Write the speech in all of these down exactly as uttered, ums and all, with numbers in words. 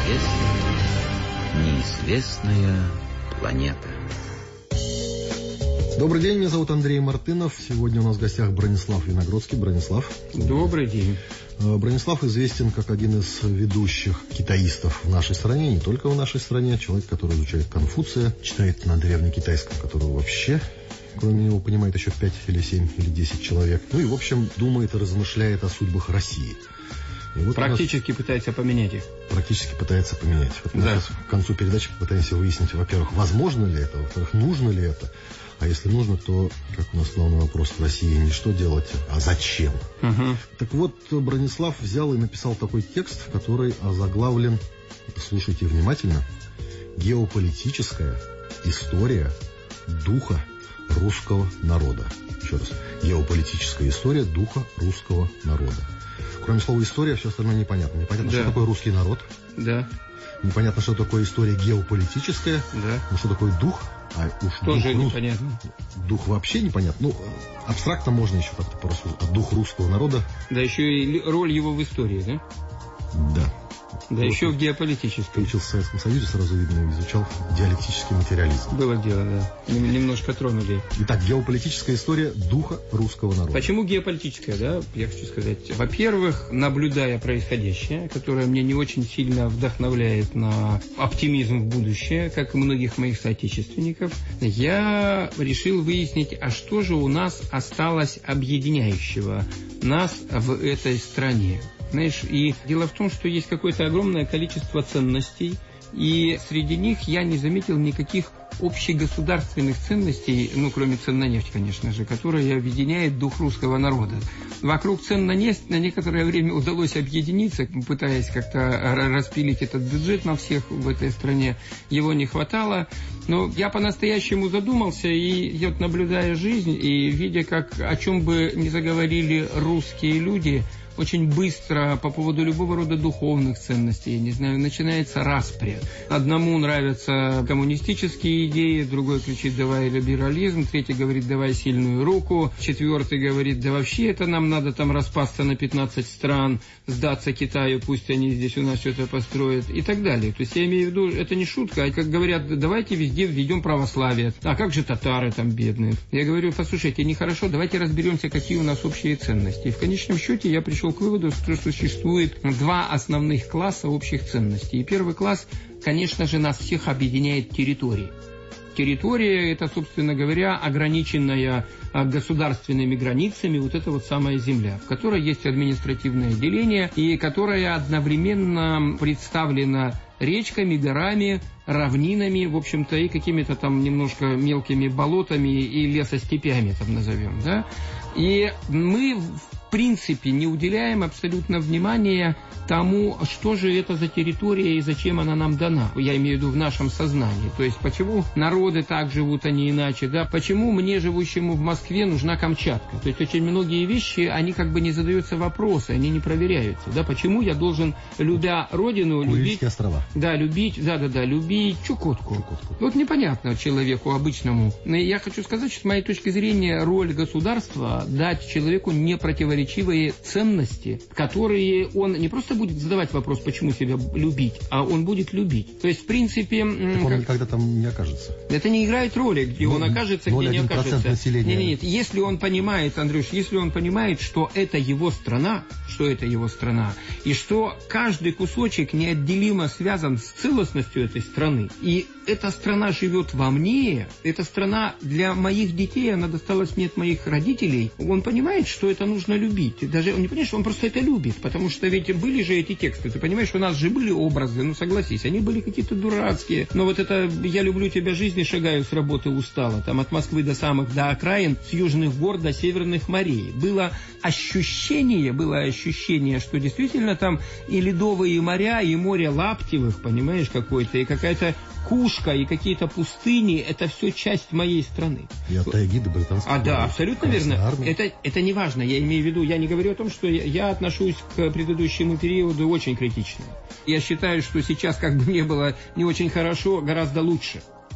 Неизвестная планета. Добрый день, меня зовут Андрей Мартынов. Сегодня у нас в гостях Бронислав Виногродский. Бронислав. Добрый день. Бронислав известен как один из ведущих китаистов в нашей стране, не только в нашей стране. Человек, который изучает Конфуция, читает на древнекитайском, которого вообще, кроме него, понимает еще пять или семь или десять человек. Ну и, в общем, думает и размышляет о судьбах России. Вот практически пытается поменять их. Практически пытается поменять. Вот да. Мы к концу передачи попытаемся выяснить, во-первых, возможно ли это, во-вторых, нужно ли это. А если нужно, то, как у нас главный вопрос в России, не что делать, а зачем. Угу. Так вот, Бронислав взял и написал такой текст, который озаглавлен, слушайте внимательно, «Геополитическая история духа русского народа». Еще раз. Геополитическая история духа русского народа. Кроме слова «история», все остальное непонятно. Непонятно, да. Что такое русский народ. Да. Непонятно, что такое история геополитическая. Да. Ну, что такое дух. А уж тоже дух, непонятно. Дух вообще непонятно. Ну, абстрактно можно еще как-то порассуждать. А дух русского народа. Да, еще и роль его в истории, да? Да. Да, вот еще в геополитической. Учился в Советском Союзе, сразу видно, изучал диалектический материализм. Было дело, да. Немножко тронули. Итак, геополитическая история духа русского народа. Почему геополитическая, да? Я хочу сказать. Во-первых, наблюдая происходящее, которое мне не очень сильно вдохновляет на оптимизм в будущее, как и многих моих соотечественников, я решил выяснить, а что же у нас осталось объединяющего нас в этой стране. Знаешь, и дело в том, что есть какое-то огромное количество ценностей, и среди них я не заметил никаких общегосударственных ценностей, ну, кроме цен на нефть, конечно же, которые объединяют дух русского народа. Вокруг цен на нефть на некоторое время удалось объединиться, пытаясь как-то распилить этот бюджет на всех в этой стране. Его не хватало. Но я по-настоящему задумался, и вот наблюдая жизнь, и видя, как, о чем бы ни заговорили русские люди, очень быстро по поводу любого рода духовных ценностей, я не знаю, начинается распря. Одному нравятся коммунистические идеи, другой кричит «давай либерализм», третий говорит «давай сильную руку», четвертый говорит «да вообще это нам надо там распасться на пятнадцать стран, сдаться Китаю, пусть они здесь у нас что-то построят» и так далее. То есть я имею в виду, это не шутка, а как говорят, давайте везде введем православие. А как же татары там бедные? Я говорю, послушайте, нехорошо, давайте разберемся, какие у нас общие ценности. И в конечном счете я пришел к выводу, что существует два основных класса общих ценностей. И первый класс, конечно же, нас всех объединяет территорией. Территория – это, собственно говоря, ограниченная государственными границами вот эта вот самая земля, в которой есть административное деление и которая одновременно представлена речками, горами, равнинами, в общем-то, и какими-то там немножко мелкими болотами и лесостепями, там назовем, да. И мы, в принципе, не уделяем абсолютно внимания тому, что же это за территория и зачем она нам дана. Я имею в виду в нашем сознании. То есть, почему народы так живут, а не иначе, да? Почему мне, живущему в Москве, нужна Камчатка? То есть, очень многие вещи, они как бы не задаются вопросы, они не проверяются, да? Почему я должен, любя родину, любить... острова. Да, любить, да-да-да, любить Чукотку. Чукотку. Вот непонятно человеку обычному. Но я хочу сказать, что с моей точки зрения роль государства дать человеку непротиворечивые ценности, которые он не просто будет задавать вопрос, почему себя любить, а он будет любить. То есть, в принципе... Так он как... никогда там не окажется. Это не играет роли, где ну, он окажется, где не окажется. Населения. Нет, нет, если он понимает, Андрюш, если он понимает, что это его страна, что это его страна, и что каждый кусочек неотделимо связан с целостностью этой страны, и эта страна живет во мне, эта страна для моих детей, она досталась мне от моих родителей, он понимает, что это нужно любить. Даже он не понимает, что он просто это любит, потому что ведь были же эти тексты, ты понимаешь, у нас же были образы, ну согласись, они были какие-то дурацкие, но вот это «я люблю тебя, жизнь, и шагаю с работы устала», там от Москвы до самых, до окраин, с южных гор до северных морей. Было ощущение, было ощущение, что действительно там и ледовые моря, и море Лаптевых, понимаешь, какой-то, и какая-то Кушка, и какие-то пустыни, это все часть моей страны. И от тайги до британского. А да, абсолютно верно. Это, это не важно, я имею в виду, я не говорю о том, что я, я отношусь к предыдущему периоду очень критично. Я считаю, что сейчас, как бы не было не очень хорошо, гораздо лучше.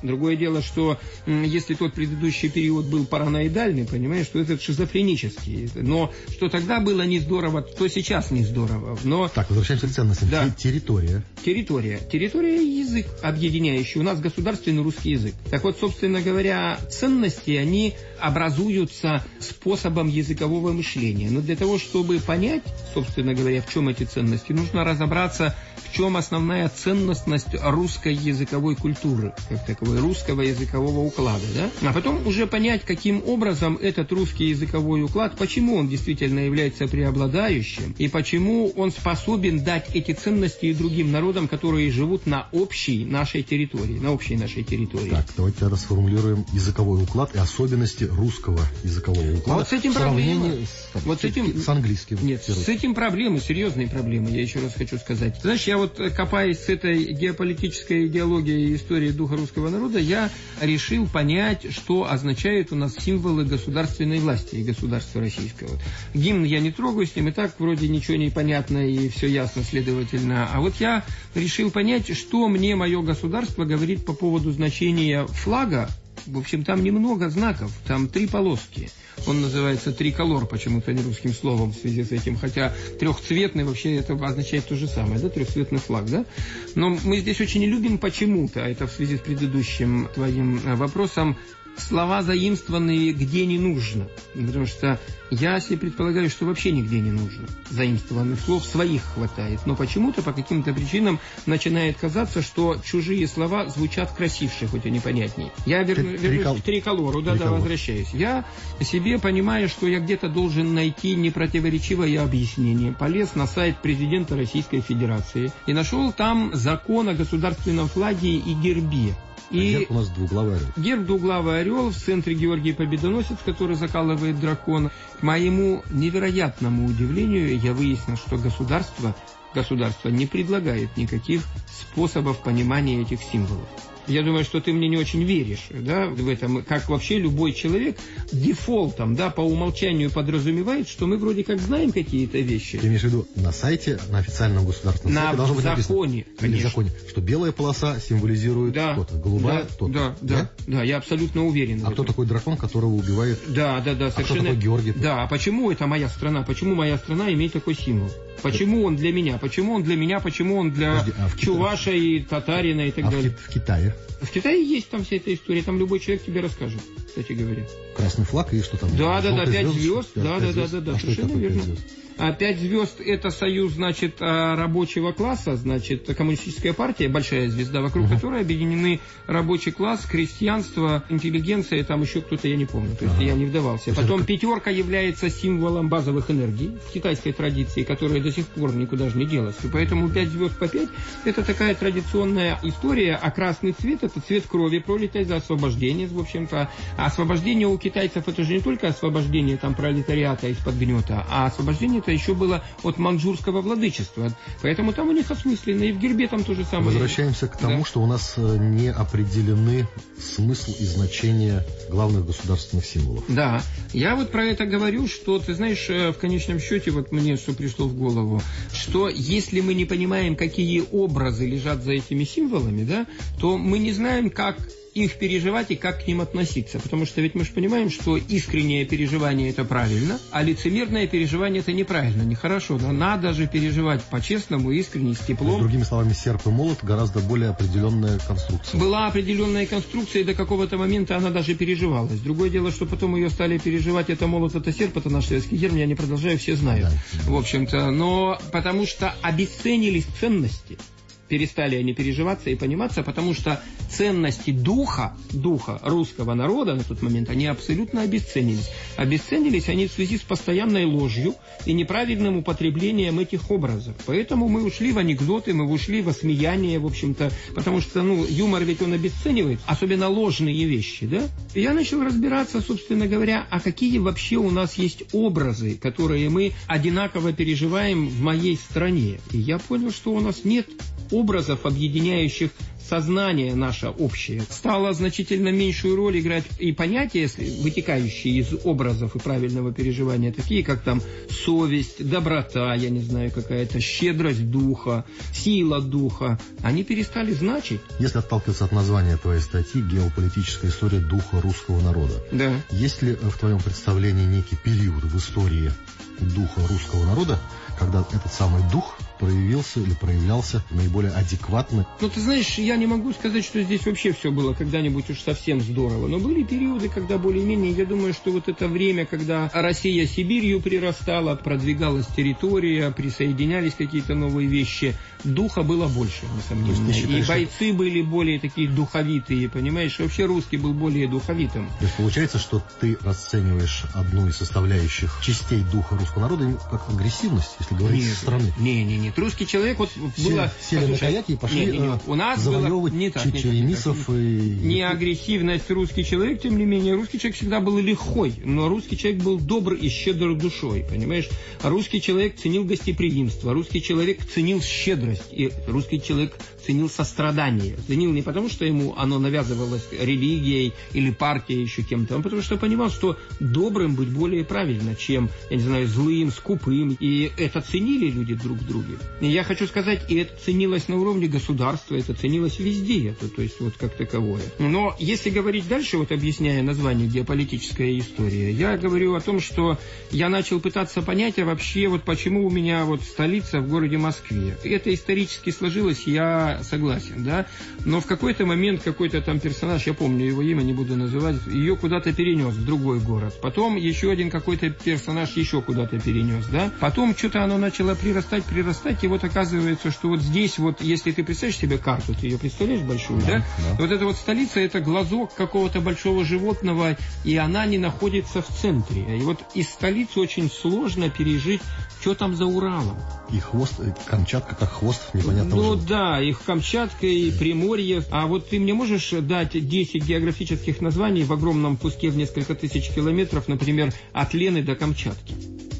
Другое дело, что если тот предыдущий период был параноидальный, понимаешь, что этот шизофренический. Но что тогда было не здорово, то сейчас не здорово. Но... Так, возвращаемся к ценностям. Да. Территория. Территория. Территория и язык объединяющий. У нас государственный русский язык. Так вот, собственно говоря, ценности, они образуются способом языкового мышления. Но для того, чтобы понять, собственно говоря, в чем эти ценности, нужно разобраться, в чем основная ценностность русской языковой культуры, как таковой, русского языкового уклада. Да? А потом уже понять, каким образом этот русский языковой уклад, почему он действительно является преобладающим, и почему он способен дать эти ценности и другим народам, которые живут на общей нашей территории, на общей нашей территории. Так, давайте тогда сформулируем языковой уклад и особенности русского языкового уклада. Вот с этим проблемы. С, вот с, этим, с английским. Нет, с этим проблемы, серьезные проблемы, я еще раз хочу сказать. Знаешь, я вот, копаясь с этой геополитической идеологией и историей духа русского народа, я решил понять, что означают у нас символы государственной власти и государства российского. Гимн я не трогаю, с ним и так вроде ничего не понятно и все ясно, следовательно. А вот я решил понять, что мне мое государство говорит по поводу значения флага. В общем, там немного знаков, там три полоски. Он называется триколор, почему-то не русским словом в связи с этим, хотя трехцветный вообще это означает то же самое, да, трехцветный флаг, да. Но мы здесь очень не любим почему-то, это в связи с предыдущим твоим вопросом, слова заимствованные где не нужно, потому что я себе предполагаю, что вообще нигде не нужно. Заимствованных слов своих хватает, но почему-то по каким-то причинам начинает казаться, что чужие слова звучат красивше, хоть и непонятней. Я вер... вернусь Трикол... к триколору, да, да, возвращаюсь. Я себе понимаю, что я где-то должен найти непротиворечивое объяснение. Полез на сайт президента Российской Федерации и нашел там закон о государственном флаге и гербе. И герб у нас двуглавый орел. Герб двуглавый орел, в центре Георгий Победоносец, который закалывает дракона. К моему невероятному удивлению я выяснил, что государство, государство не предлагает никаких способов понимания этих символов. Я думаю, что ты мне не очень веришь, да, в этом, как вообще любой человек дефолтом, да, по умолчанию подразумевает, что мы вроде как знаем какие-то вещи. Ты имеешь в виду на сайте, на официальном государственном на сайте должно быть законе, написано, конечно. Или в законе, что белая полоса символизирует да, что-то, голубая да, что-то. Да, да, да, да, я абсолютно уверен. А кто такой дракон, которого убивает? Да, да, да, совершенно. А кто такой Георгий? Да, а почему это моя страна? Почему моя страна имеет такой символ? Почему он для меня? Почему он для меня? Почему он для Подожди, а чуваша и татарина и так а далее? В Китае? В Китае есть там вся эта история, там любой человек тебе расскажет, кстати говоря. Красный флаг и что там? Да, да, да, пять звезд, да, да, да, да, да, а совершенно верно. А пять звезд это союз, значит, рабочего класса, значит, коммунистическая партия, большая звезда, вокруг uh-huh. которой объединены рабочий класс, крестьянство, интеллигенция, и там еще кто-то, я не помню, то есть uh-huh. я не вдавался. Потом это... пятерка является символом базовых энергий в китайской традиции, которая до сих пор никуда же не делась. И поэтому пять звезд по пять это такая традиционная история, а красный цвет это цвет крови, пролитой за освобождение, в общем-то. А освобождение у китайцев это же не только освобождение там пролетариата из-под гнета, а освобождение это еще было от маньчжурского владычества. Поэтому там у них осмысленно. И в гербе там то же самое. Возвращаемся к тому, да. что у нас не определены смысл и значение главных государственных символов. Да. Я вот про это говорю, что, ты знаешь, в конечном счете, вот мне что пришло в голову, что если мы не понимаем, какие образы лежат за этими символами, да, то мы не знаем, как их переживать и как к ним относиться. Потому что ведь мы же понимаем, что искреннее переживание это правильно, а лицемерное переживание это неправильно, нехорошо. Но надо же переживать по-честному, искренне, с теплом. То есть, другими словами, серп и молот гораздо более определенная конструкция. Была определенная конструкция, и до какого-то момента она даже переживалась. Другое дело, что потом ее стали переживать, это молот, это серп, это наш советский герб, я не продолжаю, все знают. Да. В общем-то, но потому что обесценились ценности. Перестали они переживаться и пониматься, потому что ценности духа, духа русского народа на тот момент, они абсолютно обесценились. Обесценились они в связи с постоянной ложью и неправильным употреблением этих образов. Поэтому мы ушли в анекдоты, мы ушли в осмеяние, в общем-то, потому что, ну, юмор ведь он обесценивает, особенно ложные вещи, да? И я начал разбираться, собственно говоря, а какие вообще у нас есть образы, которые мы одинаково переживаем в моей стране. И я понял, что у нас нет образов, образов, объединяющих сознание наше общее. Стало значительно меньшую роль играть и понятия, вытекающие из образов и правильного переживания, такие как там совесть, доброта, я не знаю, какая-то щедрость духа, сила духа. Они перестали значить. Если отталкиваться от названия твоей статьи «Геополитическая история духа русского народа», да. Есть ли в твоем представлении некий период в истории духа русского народа, когда этот самый дух проявился или проявлялся наиболее адекватно? Ну, ты знаешь, я не могу сказать, что здесь вообще все было когда-нибудь уж совсем здорово. Но были периоды, когда более-менее, я думаю, что вот это время, когда Россия Сибирью прирастала, продвигалась территория, присоединялись какие-то новые вещи, духа было больше, несомненно. И бойцы были более такие духовитые, понимаешь? Вообще русский был более духовитым. То есть получается, что ты расцениваешь одну из составляющих частей духа русского народа как агрессивность, если говорить нет, со стороны? Не, не, нет. Русский человек вот сели, было... Сели на каяки и пошли не, не, не. У нас завоевывать не так, черемисов. Не, и... не агрессивность русский человек, тем не менее, русский человек всегда был лихой, но русский человек был добр и щедр душой, понимаешь? А русский человек ценил гостеприимство, русский человек ценил щедрость, и русский человек ценил сострадание. Ценил не потому, что ему оно навязывалось религией или партией, еще кем-то, а потому что понимал, что добрым быть более правильно, чем, я не знаю, злым, скупым. И это ценили люди друг в друге. И я хочу сказать, и это ценилось на уровне государства, это ценилось везде, это, то есть вот как таковое. Но если говорить дальше, вот объясняя название «Геополитическая история», я говорю о том, что я начал пытаться понять, а вообще вот почему у меня вот столица в городе Москве. Это исторически сложилось, я согласен, да, но в какой-то момент какой-то там персонаж, я помню его имя, не буду называть, ее куда-то перенес в другой город. Потом еще один какой-то персонаж еще куда-то перенес, да. Потом что-то оно начало прирастать, прирастать, и вот оказывается, что вот здесь вот, если ты представляешь себе карту, ты ее представляешь большую, да? да? да. Вот эта вот столица, это глазок какого-то большого животного, и она не находится в центре. И вот из столицы очень сложно пережить, что там за Уралом. И хвост, и Камчатка как хвост, непонятно. Ну уже. Да, и Камчатка, и Приморье. А вот ты мне можешь дать десять географических названий в огромном куске в несколько тысяч километров, например, от Лены до Камчатки?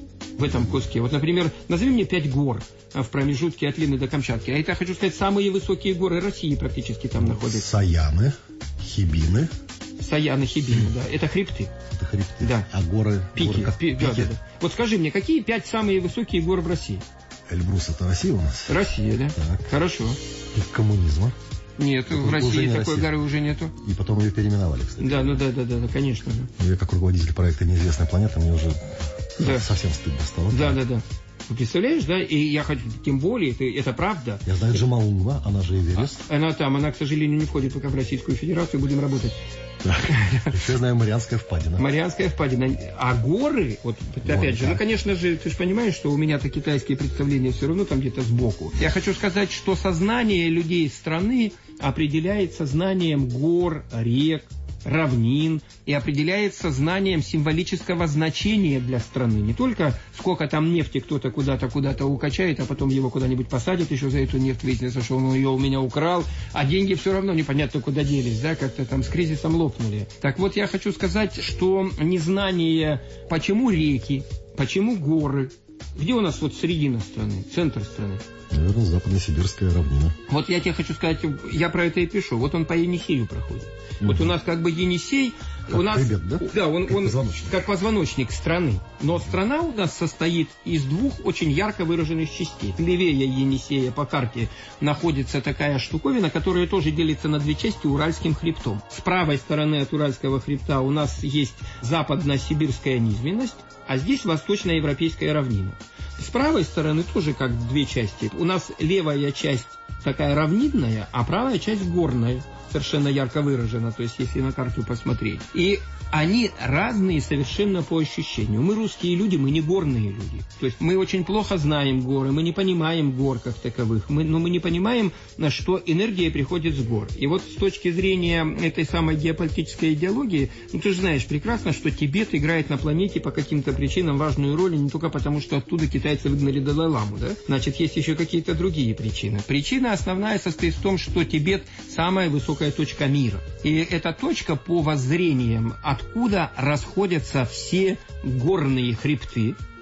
В этом куске. Вот, например, назови мне пять гор в промежутке от Лены до Камчатки. А это, хочу сказать, самые высокие горы России практически там находятся. Саяны, Хибины. Саяны, Хибины, да. Это хребты. Это хребты. Да. А горы? Пики. Горы как Пи- пики. Да, да, да. Вот скажи мне, какие пять самые высокие горы в России? Эльбрус — это Россия у нас? Россия, да. Так. Хорошо. Пик коммунизма? Нет, в России такой Россия. Горы уже нету. И потом ее переименовали, кстати. Да, ну да, да, да, да, конечно. Да. Я как руководитель проекта «Неизвестная планета», мне уже да. совсем стыдно стало. Да, да, да. Ты представляешь, да? И я хочу, тем более, это, это правда. Я знаю Джомолунгма, она же Эверест. А, она там, она, к сожалению, не входит пока в Российскую Федерацию, будем работать. Еще я знаю Марианская впадина. Марианская впадина. А горы, вот опять Горы, же, да. ну, конечно же, ты же понимаешь, что у меня-то китайские представления все равно там где-то сбоку. Я хочу сказать, что сознание людей страны определяется знанием гор, рек, равнин и определяется знанием символического значения для страны. Не только сколько там нефти кто-то куда-то куда-то укачает, а потом его куда-нибудь посадят еще за эту нефть, выяснится, что он ее у меня украл, а деньги все равно непонятно куда делись, да, как-то там с кризисом лопнули. Так вот, я хочу сказать, что незнание, почему реки, почему горы, где у нас вот середина страны, центр страны? Наверное, западно-сибирская равнина. Вот я тебе хочу сказать, я про это и пишу. Вот он по Енисею проходит. Mm-hmm. Вот у нас как бы Енисей... Как у нас, хребет, да? Да, он, как, он позвоночник. как позвоночник страны. Но страна у нас состоит из двух очень ярко выраженных частей. Левее Енисея по карте находится такая штуковина, которая тоже делится на две части Уральским хребтом. С правой стороны от Уральского хребта у нас есть западно-сибирская низменность, а здесь восточноевропейская равнина. С правой стороны тоже как две части. У нас левая часть такая равнинная, а правая часть горная. Совершенно ярко выражена, то есть если на карту посмотреть. И они разные совершенно по ощущению. Мы русские люди, мы не горные люди. То есть мы очень плохо знаем горы, мы не понимаем гор как таковых, мы, но мы не понимаем, на что энергия приходит с гор. И вот с точки зрения этой самой геополитической идеологии, ну ты же знаешь прекрасно, что Тибет играет на планете по каким-то причинам важную роль, не только потому, что оттуда китайцы выгнали Далай-ламу, да? Значит, есть еще какие-то другие причины. Причина основная состоит в том, что Тибет самая высокая точка мира. И эта точка по воззрениям, откуда расходятся все горные хребты,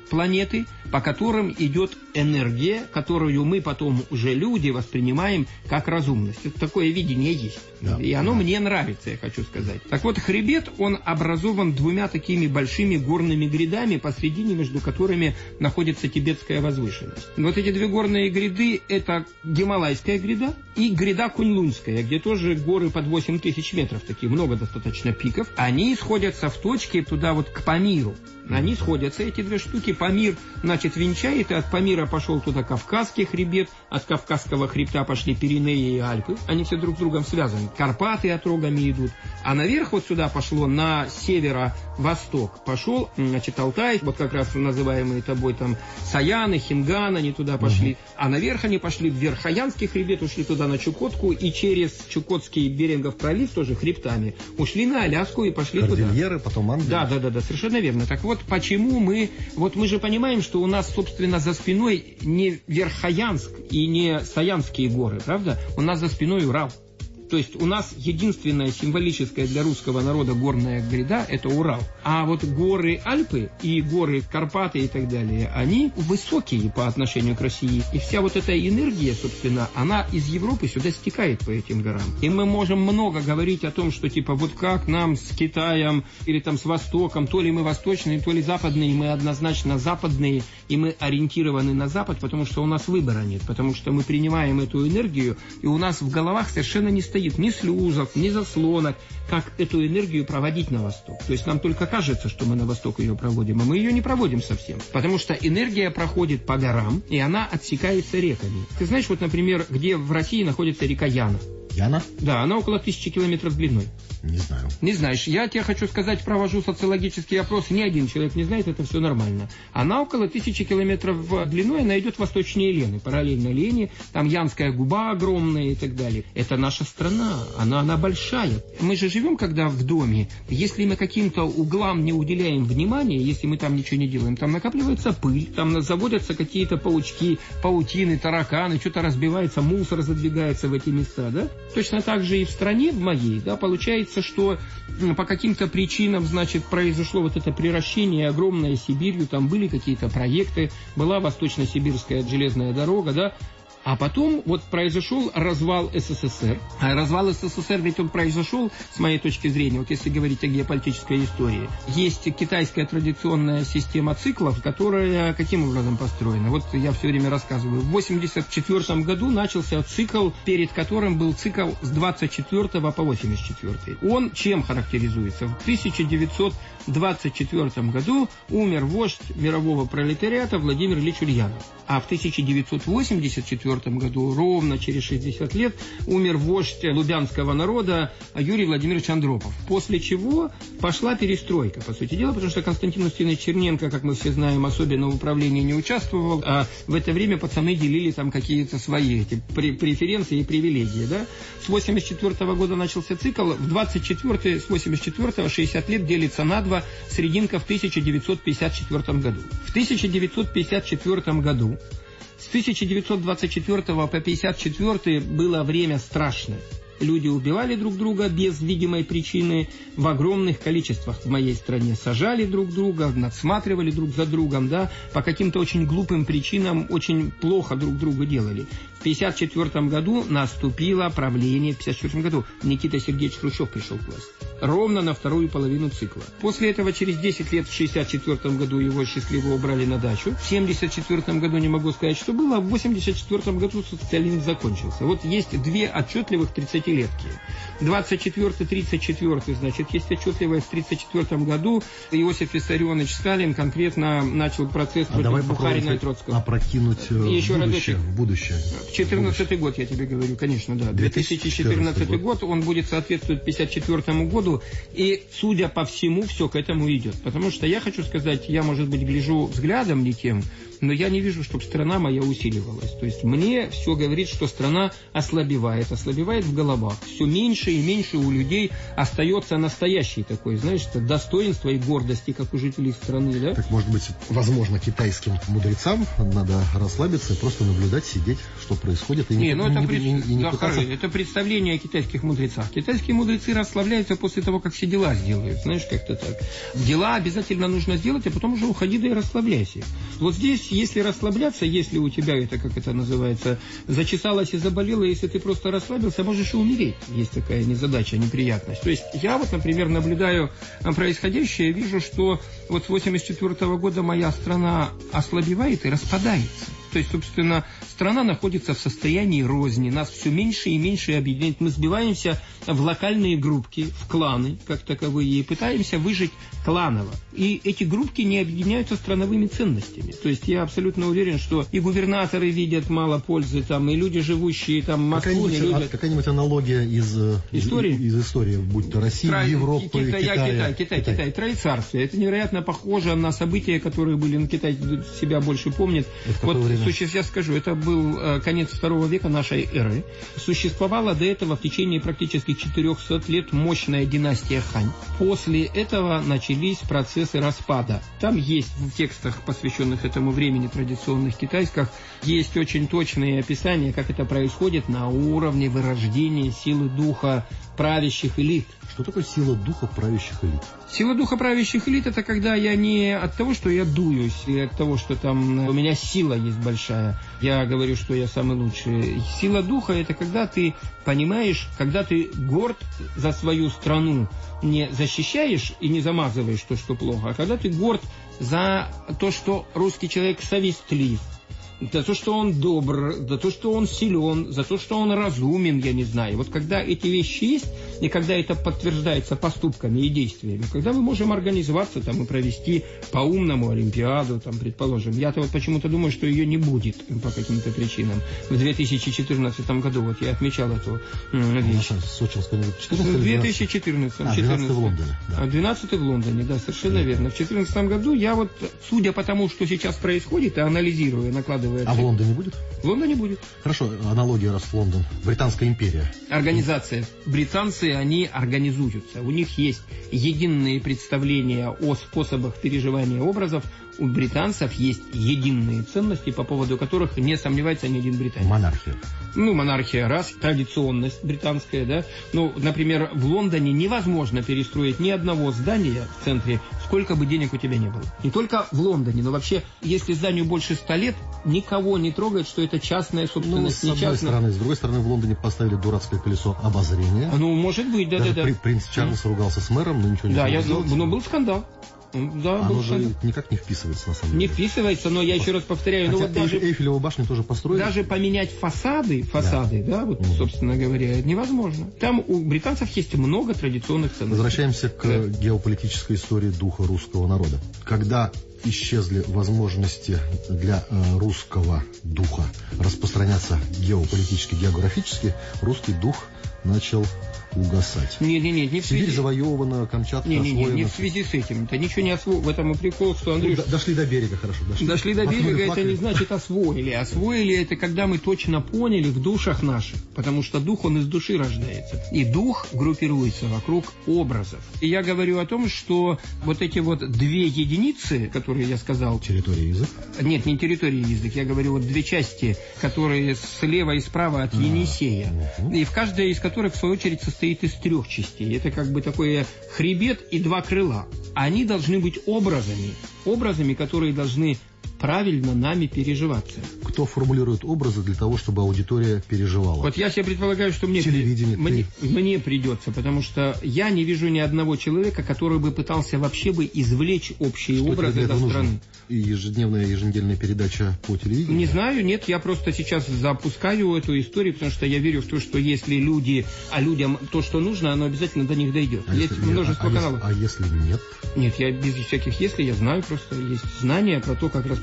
планеты, по которым идет энергия, которую мы потом уже люди воспринимаем как разумность. Это такое видение есть. Да, и оно да. мне нравится, я хочу сказать. Так вот, хребет, он образован двумя такими большими горными грядами, посредине между которыми находится тибетская возвышенность. Вот эти две горные гряды – это Гималайская гряда и гряда Куньлуньская, где тоже горы под восемь тысяч метров, такие много достаточно пиков. Они сходятся в точке туда вот к Памиру. Они сходятся, эти две штуки. Памир, значит, венчает, и от Памира пошел туда Кавказский хребет, от Кавказского хребта пошли Пиренеи и Альпы. Они все друг с другом связаны. Карпаты отрогами идут. А наверх вот сюда пошло, на северо-восток пошел, значит, Алтай, вот как раз называемые тобой там Саяны, Хинган, они туда пошли. Угу. А наверх они пошли в Верхоянский хребет, ушли туда на Чукотку, и через Чукотский Берингов пролив, тоже хребтами, ушли на Аляску и пошли туда. Кордильеры, потом Англия. Да, да, да, да, совершенно верно. Так вот, почему мы, вот мы же понимаем, что у нас, собственно, за спиной не Верхоянск и не Саянские горы, правда? У нас за спиной Урал. То есть у нас единственная символическая для русского народа горная гряда – это Урал. А вот горы Альпы и горы Карпаты и так далее, они высокие по отношению к России. И вся вот эта энергия, собственно, она из Европы сюда стекает по этим горам. И мы можем много говорить о том, что типа вот как нам с Китаем или там с Востоком, то ли мы восточные, то ли западные, мы однозначно западные, и мы ориентированы на Запад, потому что у нас выбора нет, потому что мы принимаем эту энергию, и у нас в головах совершенно не стоит ни слюзов, ни заслонок, как эту энергию проводить на восток. То есть нам только кажется, что мы на восток ее проводим, а мы ее не проводим совсем. Потому что энергия проходит по горам, и она отсекается реками. Ты знаешь, вот, например, где в России находится река Яна? Яна? Да, она около тысячи километров длиной. Не знаю. Не знаешь. Я тебе хочу сказать, провожу социологический опрос, ни один человек не знает, это все нормально. Она около тысячи километров длиной, она идет восточнее Лены, параллельно Лене, там Янская губа огромная и так далее. Это наша страна, она, она большая. Мы же живем, когда в доме, если мы каким-то углам не уделяем внимания, если мы там ничего не делаем, там накапливается пыль, там заводятся какие-то паучки, паутины, тараканы, что-то разбивается, мусор задвигается в эти места, да? Точно так же и в стране, в моей, да, получается, что по каким-то причинам, значит, произошло вот это приращение огромное Сибирью, там были какие-то проекты, была Восточно-Сибирская железная дорога, да, а потом вот произошел развал СССР. А развал СССР, ведь он произошел, с моей точки зрения, вот если говорить о геополитической истории, есть китайская традиционная система циклов, которая каким образом построена? Вот я все время рассказываю. В восемьдесят четвёртом году начался цикл, перед которым был цикл с двадцать четвёртого по восемьдесят четвёртый. Он чем характеризуется? В тысяча девятьсот двадцать четвёртом году умер вождь мирового пролетариата Владимир Ильич Ульянов. А в тысяча девятьсот восемьдесят четвёртом году, ровно через шестьдесят лет, умер вождь лубянского народа Юрий Владимирович Андропов. После чего пошла перестройка, по сути дела, потому что Константин Устинович Черненко, как мы все знаем, особенно в управлении не участвовал, а в это время пацаны делили там какие-то свои эти преференции и привилегии. Да? С восемьдесят четвёртого года начался цикл, в двадцать четвёртый, с восемьдесят четвёртого шестьдесят лет делится на два, серединка в тысяча девятьсот пятьдесят четвёртом году. В тысяча девятьсот пятьдесят четвёртом году с тысяча девятьсот двадцать четвёртого по пятьдесят четвёртый было время страшное. Люди убивали друг друга без видимой причины в огромных количествах в моей стране. Сажали друг друга, надсматривали друг за другом, да, по каким-то очень глупым причинам очень плохо друг другу делали. В пятьдесят четвёртом году наступило правление, в пятьдесят четвёртом году Никита Сергеевич Хрущев пришел к власти. Ровно на вторую половину цикла. После этого через десять лет, в шестьдесят четвёртом году его счастливо убрали на дачу. В семьдесят четвёртом году не могу сказать, что было, а в восемьдесят четвёртом году социализм закончился. Вот есть две отчетливых тридцатилетки. двадцать четвёртый тридцать четвёртый, значит, есть отчетливое в тридцать четвёртом году Иосиф Виссарионович Сталин конкретно начал процесс а против Бухарина и Троцкого. Опрокинуть еще в будущее, в будущее. четырнадцатый год, я тебе говорю, конечно, да. две тысячи четырнадцатый год, он будет соответствовать пятьдесят четвёртому году, и, судя по всему, все к этому идет. Потому что я хочу сказать, я, может быть, гляжу взглядом не тем, но я не вижу, чтобы страна моя усиливалась. То есть мне все говорит, что страна ослабевает, ослабевает в головах. Все меньше и меньше у людей остается настоящий такой, знаешь, достоинство и гордости, как у жителей страны, да? Так, может быть, возможно, китайским мудрецам надо расслабиться и просто наблюдать, сидеть, что происходит, и не, не, ну, это, не, пред... не, не, не да, пытаться... это представление о китайских мудрецах. Китайские мудрецы расслабляются после того, как все дела сделают, знаешь, как-то так. Дела обязательно нужно сделать, а потом уже уходи, да и расслабляйся. Вот здесь, если расслабляться, если у тебя это, как это называется, зачесалось и заболело, если ты просто расслабился, можешь и умереть. Есть такая незадача, неприятность. То есть я вот, например, наблюдаю происходящее, вижу, что вот с восемьдесят четвёртого года моя страна ослабевает и распадается. То есть, собственно, страна находится в состоянии розни, нас все меньше и меньше объединяет. Мы сбиваемся в локальные группки, в кланы, как таковые, и пытаемся выжить кланово. И эти группки не объединяются страновыми ценностями. То есть я абсолютно уверен, что и губернаторы видят мало пользы, там, и люди, живущие там в Москву, не какая-нибудь, любят. Какая-нибудь аналогия из истории, из, из истории, будь то Россия, Тро... Европа, Китай, Китая. Китай, Китай, Китай, Китай, Троецарствие. Это невероятно похоже на события, которые были на Китае, себя больше помнит. Вот суще... я скажу, это был э, конец второго века нашей эры. Существовала до этого в течение практически четырехсот лет мощная династия Хань. После этого начались процессы распада. Там есть в текстах, посвященных этому времени, традиционных китайских, есть очень точные описания, как это происходит на уровне вырождения силы духа правящих элит. Что такое сила духа правящих элит? Сила духа правящих элит — это когда я не от того, что я дуюсь, и от того, что там у меня сила есть большая, я говорю, что я самый лучший. Сила духа — это когда ты понимаешь, когда ты горд за свою страну, не защищаешь и не замазываешь то, что плохо, а когда ты горд за то, что русский человек совестлив, за то, что он добр, за то, что он силен, за то, что он разумен, я не знаю. Вот когда эти вещи есть, и когда это подтверждается поступками и действиями, когда мы можем организоваться там и провести по-умному Олимпиаду, там, предположим. Я-то вот почему-то думаю, что ее не будет по каким-то причинам. В две тысячи четырнадцатом году, вот я отмечал эту вещь. В две тысячи четырнадцатом. А, двенадцатый в Лондоне. Да. двенадцатый в Лондоне, да, совершенно да. верно. В две тысячи четырнадцатом году я вот, судя по тому, что сейчас происходит, и анализируя, накладывая... А в Лондоне будет? В Лондоне будет. Хорошо, аналогия, раз в Лондон. Британская империя. Организация. Британцы, они организуются. У них есть единые представления о способах переживания образов. У британцев есть единые ценности, по поводу которых не сомневается ни один британец. Монархия. Ну, монархия раз, традиционность британская, да. Ну, например, в Лондоне невозможно перестроить ни одного здания в центре, сколько бы денег у тебя не было. Не только в Лондоне, но вообще, если зданию больше ста лет, никого не трогает, что это частная собственность, ну, не с одной частная. стороны. С другой стороны, в Лондоне поставили дурацкое колесо обозрения. Ну, может быть, да-да-да. Да, да. Принц Чарльз ругался с мэром, но ничего не Да, я, но, но был скандал. Да, оно же никак не вписывается, на самом деле. Не вписывается, но я еще раз повторяю. Хотя ну, вот даже, Эйфелеву башню тоже построили. Даже поменять фасады, фасады, да, да вот, угу. собственно говоря, невозможно. Там у британцев есть много традиционных ценностей. Возвращаемся к да. геополитической истории духа русского народа. Когда исчезли возможности для э, русского духа распространяться геополитически, географически, русский дух начал угасать. Нет, нет, нет, не в связи... Сибирь завоевана, Камчатка не, не, освоена. Не, не в связи с этим. Это ничего не освоено. В этом и прикол, что Андрюш... Ну, дошли до берега, хорошо. Дошли, дошли до берега, это не значит освоили. Освоили это когда мы точно поняли в душах наших. Потому что дух, он из души рождается. И дух группируется вокруг образов. И я говорю о том, что вот эти вот две единицы, которые я сказал... Территория и язык? Нет, не территория и язык. Я говорю вот две части, которые слева и справа от Енисея. А, угу. И в каждой из которых, в свою очередь, состоит из трех частей. Это как бы такой хребет и два крыла. Они должны быть образами. Образами, которые должны правильно нами переживаться. Кто формулирует образы для того, чтобы аудитория переживала? Вот я себе предполагаю, что мне, Телевидение, мне, мне придется, потому что я не вижу ни одного человека, который бы пытался вообще бы извлечь общие что образы до страны. И ежедневная, еженедельная передача по телевидению? Не знаю, нет, я просто сейчас запускаю эту историю, потому что я верю в то, что если люди, а людям то, что нужно, оно обязательно до них дойдет. А есть если, множество а, каналов. А если нет? Нет, я без всяких если, я знаю просто, есть знания про то, как распространяться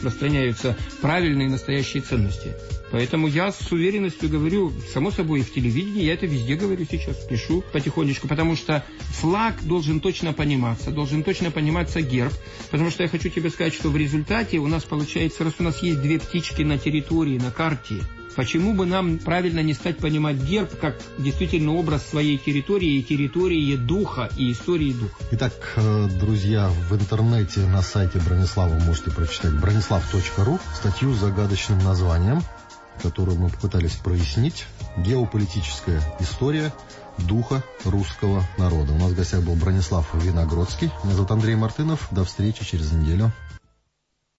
распространяются правильные настоящие ценности. Поэтому я с уверенностью говорю, само собой, и в телевидении, я это везде говорю сейчас, пишу потихонечку, потому что флаг должен точно пониматься, должен точно пониматься герб, потому что я хочу тебе сказать, что в результате у нас получается, раз у нас есть две птички на территории, на карте, почему бы нам правильно не стать понимать герб как действительно образ своей территории и территории духа и истории духа? Итак, друзья, в интернете на сайте Бронислава вы можете прочитать бронислав точка ру статью с загадочным названием, которую мы попытались прояснить. Геополитическая история духа русского народа. У нас в гостях был Бронислав Виногродский. Меня зовут Андрей Мартынов. До встречи через неделю.